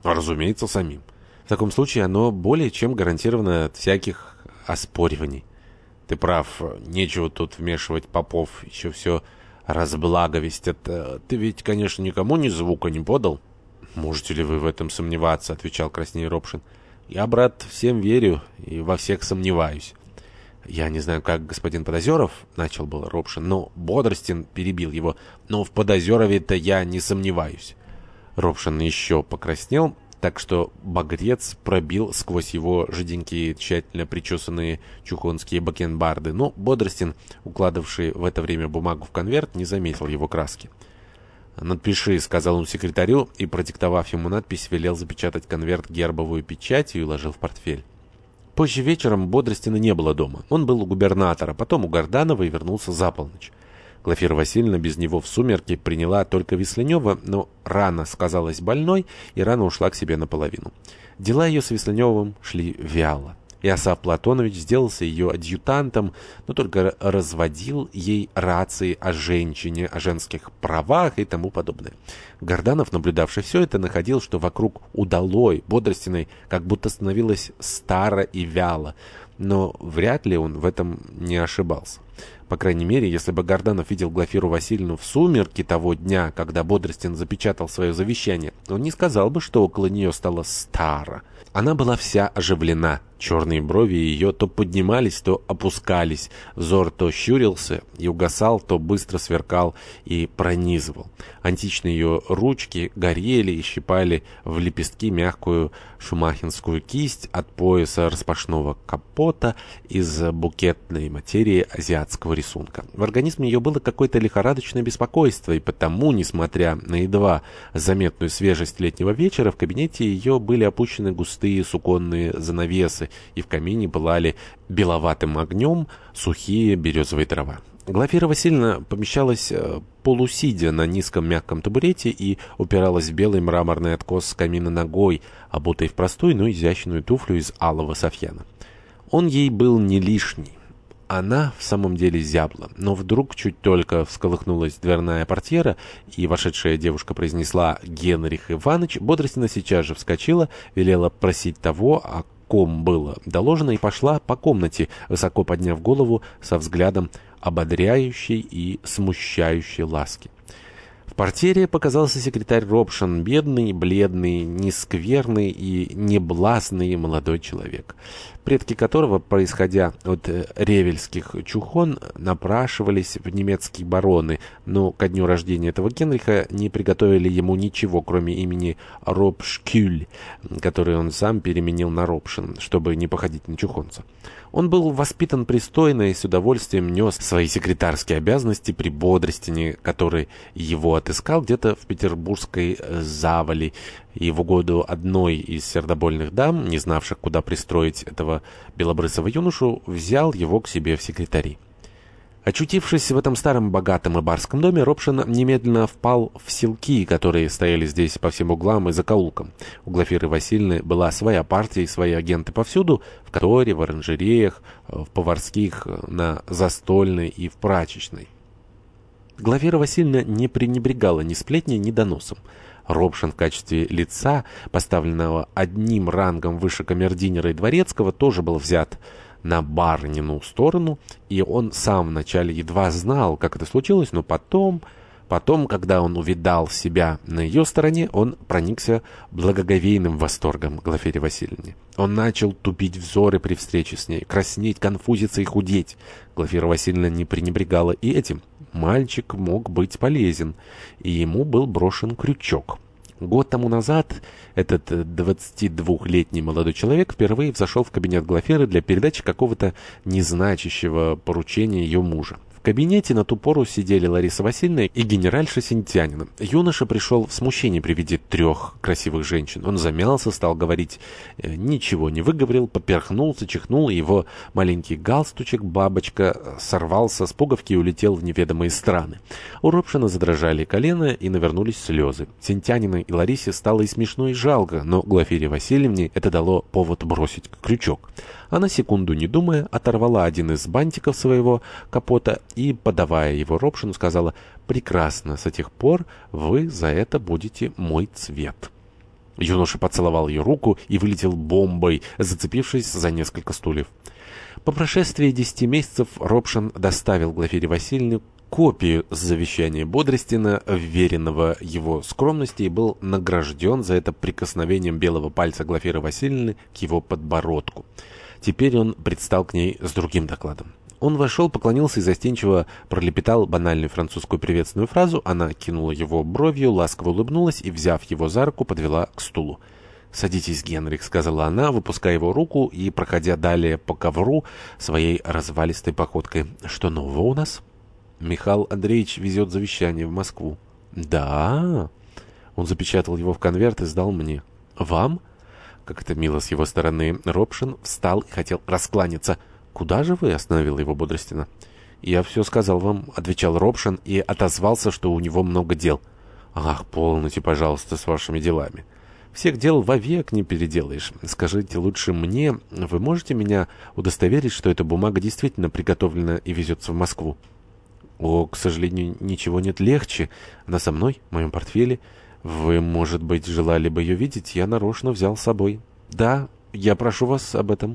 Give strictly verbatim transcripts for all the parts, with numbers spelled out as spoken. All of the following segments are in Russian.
Разумеется, самим. В таком случае оно более чем гарантировано от всяких оспориваний. Ты прав, нечего тут вмешивать попов, еще все разблаговестят. Ты ведь, конечно, никому ни звука не подал. Можете ли вы в этом сомневаться, отвечал краснея Робшин. Я, брат, всем верю и во всех сомневаюсь. Я не знаю, как господин Подозеров, начал был Робшин, но Бодростин перебил его. Но в Подозерове-то я не сомневаюсь. Робшин еще покраснел, так что багрец пробил сквозь его жиденькие, тщательно причесанные чухонские бакенбарды, но Бодростин, укладывавший в это время бумагу в конверт, не заметил его краски. «Надпиши», — сказал он секретарю, и, продиктовав ему надпись, велел запечатать конверт гербовую печатью и уложил в портфель. Позже вечером Бодростина не было дома. Он был у губернатора, потом у Горданова и вернулся за полночь. Глафира Васильевна без него в сумерки приняла только Весленева, но рано сказалась больной и рано ушла к себе наполовину. Дела ее с Весленевым шли вяло. Иосаф Платонович сделался ее адъютантом, но только разводил ей рации о женщине, о женских правах и тому подобное. Горданов, наблюдавший все это, находил, что вокруг удалой, Бодростиной, как будто становилось старо и вяло, но вряд ли он в этом не ошибался. По крайней мере, если бы Горданов видел Глафиру Васильевну в сумерки того дня, когда Бодростин запечатал свое завещание, он не сказал бы, что около нее стало старо. Она была вся оживлена. Черные брови ее то поднимались, то опускались. Взор то щурился и угасал, то быстро сверкал и пронизывал. Античные ее ручки горели и щипали в лепестки мягкую шумахинскую кисть от пояса распашного капота из букетной материи азиатского рисунка. В организме ее было какое-то лихорадочное беспокойство, и потому, несмотря на едва заметную свежесть летнего вечера, в кабинете ее были опущены густые суконные занавесы, и в камине пылали беловатым огнем сухие березовые дрова. Глафира Васильевна помещалась полусидя на низком мягком табурете и упиралась в белый мраморный откос камина ногой, обутой в простую, но изящную туфлю из алого софьяна. Он ей был не лишний. Она в самом деле зябла, но вдруг чуть только всколыхнулась дверная портьера, и вошедшая девушка произнесла «Генрих Иванович», Бодростина сейчас же вскочила, велела просить того, о ком было доложено, и пошла по комнате, высоко подняв голову, со взглядом ободряющей и смущающей ласки. В портьере показался секретарь Робшин, бедный, бледный, нескверный и неблазный молодой человек, предки которого, происходя от ревельских чухон, напрашивались в немецкие бароны, но ко дню рождения этого Генриха не приготовили ему ничего, кроме имени Робшкюль, который он сам переменил на Робшин, чтобы не походить на чухонца. Он был воспитан пристойно и с удовольствием нес свои секретарские обязанности при Бодростине, который его отыскал где-то в петербургской завали, и в угоду одной из сердобольных дам, не знавших, куда пристроить этого белобрысого юношу, взял его к себе в секретари. Очутившись в этом старом богатом и барском доме, Робшин немедленно впал в селки, которые стояли здесь по всем углам и закоулкам. У Глафиры Васильевны была своя партия и свои агенты повсюду, в конторе, в оранжереях, в поварских, на застольной и в прачечной. Глафира Васильевна не пренебрегала ни сплетней, ни доносом. Робшин в качестве лица, поставленного одним рангом выше камердинера и дворецкого, тоже был взят на барынину сторону, и он сам вначале едва знал, как это случилось, но потом, потом, когда он увидал себя на ее стороне, он проникся благоговейным восторгом Глафире Васильевне. Он начал тупить взоры при встрече с ней, краснеть, конфузиться и худеть. Глафира Васильевна не пренебрегала и этим. Мальчик мог быть полезен, и ему был брошен крючок. Год тому назад этот двадцатидвухлетний молодой человек впервые взошел в кабинет Глафиры для передачи какого-то незначащего поручения ее мужа. В кабинете на ту пору сидели Лариса Васильевна и генеральша Синтянина. Юноша пришел в смущение при виде трех красивых женщин. Он замялся, стал говорить, ничего не выговорил, поперхнулся, чихнул, и его маленький галстучек-бабочка сорвался с пуговки и улетел в неведомые страны. У Робшина задрожали колено и навернулись слезы. Синтянина и Ларисе стало и смешно, и жалко, но Глафире Васильевне это дало повод бросить крючок. Она, секунду не думая, оторвала один из бантиков своего капота и, подавая его Робшину, сказала: «Прекрасно, с тех пор вы за это будете мой цвет». Юноша поцеловал ее руку и вылетел бомбой, зацепившись за несколько стульев. По прошествии десяти месяцев Робшин доставил Глафире Васильевне копию завещания Бодростина, вверенного его скромности, и был награжден за это прикосновением белого пальца Глафиры Васильевны к его подбородку. Теперь он предстал к ней с другим докладом. Он вошел, поклонился и застенчиво пролепетал банальную французскую приветственную фразу. Она кинула его бровью, ласково улыбнулась и, взяв его за руку, подвела к стулу. «Садитесь, Генрих», — сказала она, выпуская его руку и проходя далее по ковру своей развалистой походкой. «Что нового у нас?» «Михаил Андреевич везет завещание в Москву». «Да?» Он запечатал его в конверт и сдал мне. «Вам?» Как это мило с его стороны. Робшин встал и хотел раскланяться. «Куда же вы?» — остановил его Бодростина. «Я все сказал вам», — отвечал Робшин и отозвался, что у него много дел. «Ах, полноте, пожалуйста, с вашими делами. Всех дел вовек не переделаешь. Скажите лучше мне, вы можете меня удостоверить, что эта бумага действительно приготовлена и везется в Москву?» «О, к сожалению, ничего нет легче. Она со мной, в моем портфеле. Вы, может быть, желали бы ее видеть? Я нарочно взял с собой». «Да, я прошу вас об этом».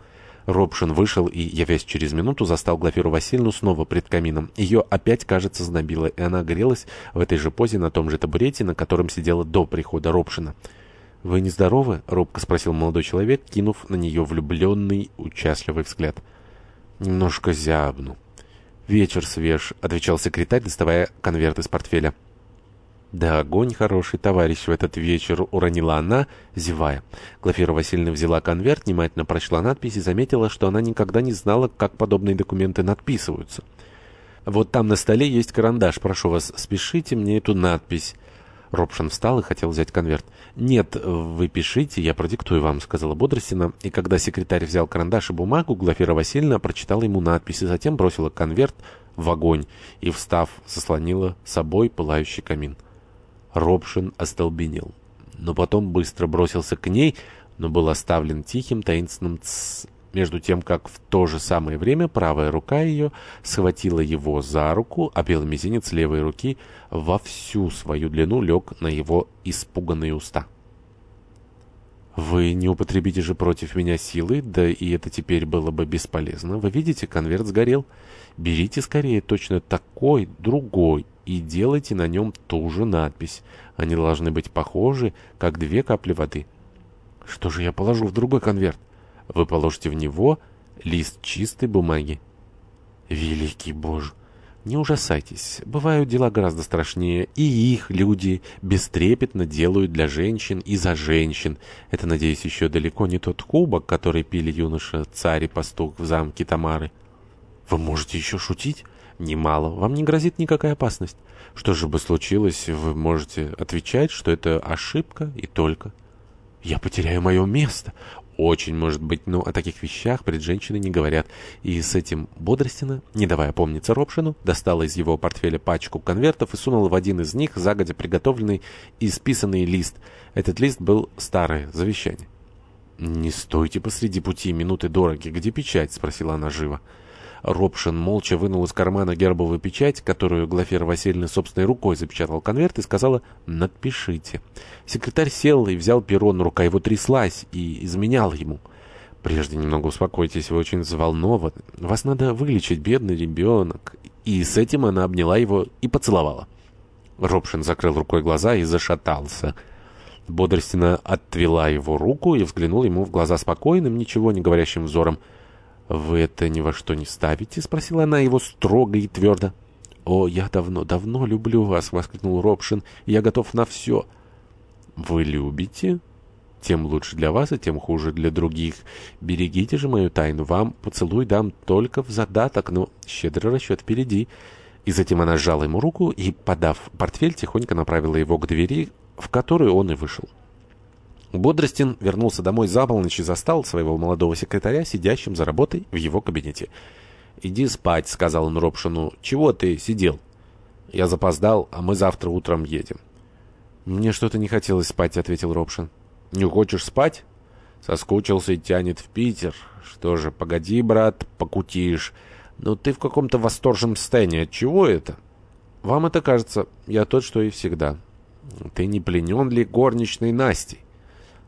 Робшин вышел и, явясь через минуту, застал Глафиру Васильевну снова пред камином. Ее опять, кажется, знобило, и она грелась в этой же позе на том же табурете, на котором сидела до прихода Робшина. «Вы нездоровы?» — робко спросил молодой человек, кинув на нее влюбленный, участливый взгляд. «Немножко зябну». «Вечер свеж», — отвечал секретарь, доставая конверт из портфеля. «Да огонь хороший, товарищ, в этот вечер», — уронила она, зевая. Глафира Васильевна взяла конверт, внимательно прочла надпись и заметила, что она никогда не знала, как подобные документы надписываются. «Вот там на столе есть карандаш. Прошу вас, спешите мне эту надпись». Робшин встал и хотел взять конверт. «Нет, вы пишите, я продиктую вам», — сказала Бодростина. И когда секретарь взял карандаш и бумагу, Глафира Васильевна прочитала ему надпись и затем бросила конверт в огонь и, встав, заслонила собой пылающий камин. Робшин остолбенел, но потом быстро бросился к ней, но был оставлен тихим, таинственным «тссс», между тем, как в то же самое время правая рука ее схватила его за руку, а белый мизинец левой руки во всю свою длину лег на его испуганные уста. «Вы не употребите же против меня силы, да и это теперь было бы бесполезно. Вы видите, конверт сгорел. Берите скорее точно такой, другой, и делайте на нем ту же надпись. Они должны быть похожи, как две капли воды». «Что же я положу в другой конверт?» «Вы положите в него лист чистой бумаги». «Великий Боже! Не ужасайтесь. Бывают дела гораздо страшнее, и их люди бестрепетно делают для женщин и за женщин. Это, надеюсь, еще далеко не тот кубок, который пили юноша, царь и пастух в замке Тамары». «Вы можете еще шутить?» «Немало. Вам не грозит никакая опасность. Что же бы случилось, вы можете отвечать, что это ошибка и только». «Я потеряю мое место». «Очень может быть, но о таких вещах пред женщиной не говорят». И с этим Бодростина, не давая опомниться Робшину, достала из его портфеля пачку конвертов и сунула в один из них загодя приготовленный и исписанный лист. Этот лист был старое завещание. «Не стойте посреди пути, минуты дороги. Где печать?» — спросила она живо. Робшин молча вынул из кармана гербовую печать, которую Глафира Васильевна собственной рукой запечатал конверт, и сказала «надпишите». Секретарь сел и взял перо, но рука его тряслась и изменяла ему. «Прежде немного успокойтесь, вы очень взволнованы. Вас надо вылечить, бедный ребенок». И с этим она обняла его и поцеловала. Робшин закрыл рукой глаза и зашатался. Бодростина отвела его руку и взглянула ему в глаза спокойным, ничего не говорящим взором. «Вы это ни во что не ставите?» — спросила она его строго и твердо. «О, я давно, давно люблю вас!» — воскликнул Робшин. «Я готов на все». «Вы любите? Тем лучше для вас, и тем хуже для других. Берегите же мою тайну. Вам поцелуй дам только в задаток, но щедрый расчет впереди». И затем она сжала ему руку и, подав портфель, тихонько направила его к двери, в которую он и вышел. Бодростин вернулся домой за полночь и застал своего молодого секретаря, сидящим за работой в его кабинете. «Иди спать», — сказал он Робшину. «Чего ты сидел?» «Я запоздал, а мы завтра утром едем». «Мне что-то не хотелось спать», — ответил Робшин. «Не хочешь спать?» «Соскучился и тянет в Питер. Что же, погоди, брат, покутишь. Но ты в каком-то восторженном состоянии. Отчего это?» «Вам это кажется. Я тот, что и всегда». «Ты не пленен ли горничной Настей?»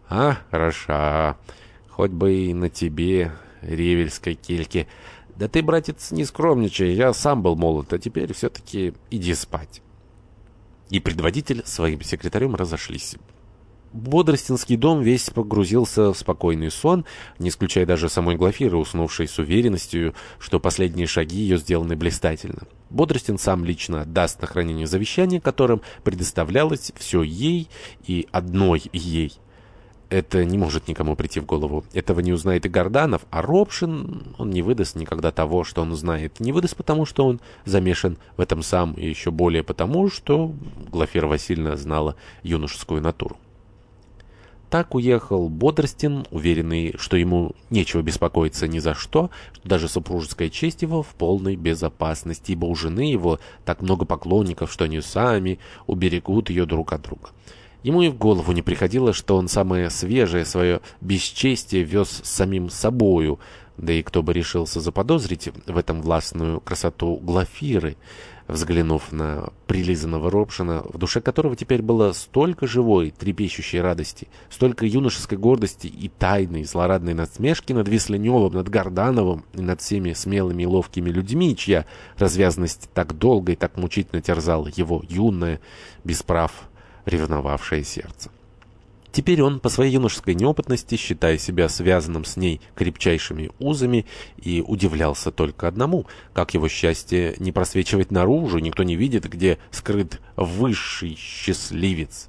А, хороша. Хоть бы и на тебе, ревельской кельке. Да ты, братец, не скромничай, я сам был молод, а теперь все-таки иди спать. И предводитель с своим секретарем разошлись. Бодростинский дом весь погрузился в спокойный сон, не исключая даже самой Глафиры, уснувшей с уверенностью, что последние шаги ее сделаны блистательно. Бодростин сам лично отдаст на хранение завещание, которым предоставлялось все ей и одной ей. Это не может никому прийти в голову. Этого не узнает и Горданов, а Робшин, он не выдаст никогда того, что он знает. Не выдаст потому, что он замешан в этом сам, и еще более потому, что Глафира Васильевна знала юношескую натуру. Так уехал Бодростин, уверенный, что ему нечего беспокоиться ни за что, что даже супружеская честь его в полной безопасности, ибо у жены его так много поклонников, что они сами уберегут ее друг от друга. Ему и в голову не приходило, что он самое свежее свое бесчестие вез с самим собою, да и кто бы решился заподозрить в этом властную красоту Глафиры, взглянув на прилизанного Робшина, в душе которого теперь было столько живой, трепещущей радости, столько юношеской гордости и тайной, злорадной насмешки над Весленевым, над Гордановым и над всеми смелыми и ловкими людьми, чья развязанность так долго и так мучительно терзала его юное, без прав ревновавшее сердце. Теперь он, по своей юношеской неопытности, считая себя связанным с ней крепчайшими узами, и удивлялся только одному, как его счастье не просвечивать наружу, никто не видит, где скрыт высший счастливец.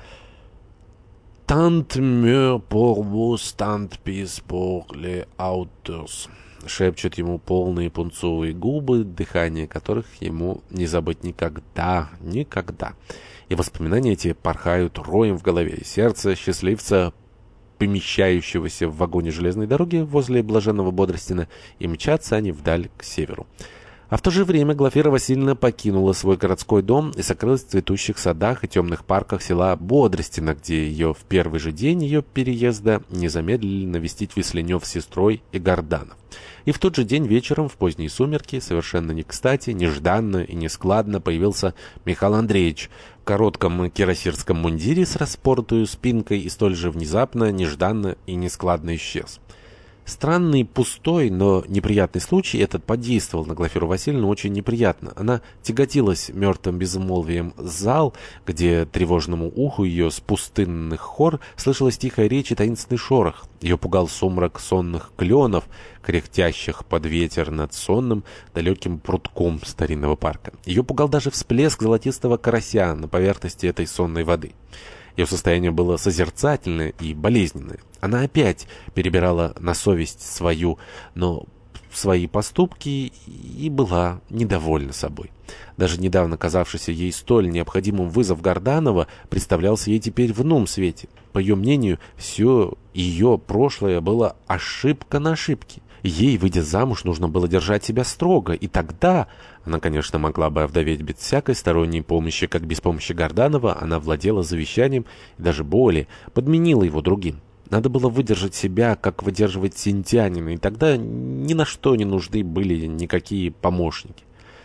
«Tant mieux pour vous, tant pis pour les auteurs», шепчут ему полные пунцовые губы, дыхание которых ему не забыть никогда, никогда. И воспоминания эти порхают роем в голове, и сердце счастливца, помещающегося в вагоне железной дороги возле блаженного Бодростина, и мчатся они вдаль к северу. А в то же время Глафира Васильевна покинула свой городской дом и сокрылась в цветущих садах и темных парках села Бодростина, где ее в первый же день ее переезда не замедлили навестить Весленев с сестрой и Горданов. И в тот же день вечером, в поздние сумерки, совершенно не кстати, нежданно и нескладно появился Михаил Андреевич в коротком кирасирском мундире с распоротую спинкой и столь же внезапно, нежданно и нескладно исчез. Странный, пустой, но неприятный случай этот подействовал на Глафиру Васильевну очень неприятно. Она тяготилась мертвым безмолвием зал, где тревожному уху ее с пустынных хор слышалась тихая речь и таинственный шорох. Ее пугал сумрак сонных кленов, кряхтящих под ветер над сонным далеким прутком старинного парка. Ее пугал даже всплеск золотистого карася на поверхности этой сонной воды. Ее состояние было созерцательное и болезненное. Она опять перебирала на совесть свою, но свои поступки и была недовольна собой. Даже недавно казавшийся ей столь необходимым вызов Горданова представлялся ей теперь в ином свете. По ее мнению, все ее прошлое было ошибка на ошибке. Ей, выйдя замуж, нужно было держать себя строго, и тогда она, конечно, могла бы овдоветь без всякой сторонней помощи, как без помощи Горданова она владела завещанием и даже более, подменила его другим. Надо было выдержать себя, как выдерживать синтянина, и тогда ни на что не нужны были никакие помощники.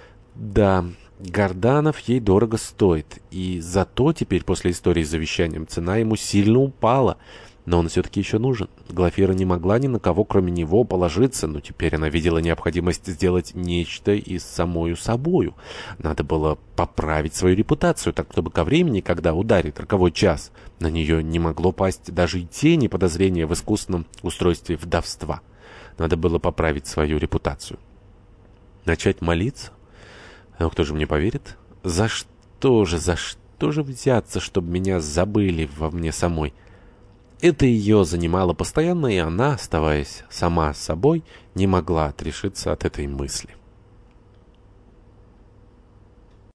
Да, Горданов ей дорого стоит, и зато теперь после истории с завещанием цена ему сильно упала. Но он все-таки еще нужен. Глафира не могла ни на кого, кроме него, положиться, но теперь она видела необходимость сделать нечто и с самою собою. Надо было поправить свою репутацию, так чтобы ко времени, когда ударит роковой час, на нее не могло пасть даже и тени подозрения в искусственном устройстве вдовства. Надо было поправить свою репутацию. Начать молиться? Но кто же мне поверит? За что же, за что же взяться, чтобы меня забыли во мне самой? Это ее занимало постоянно, и она, оставаясь сама собой, не могла отрешиться от этой мысли.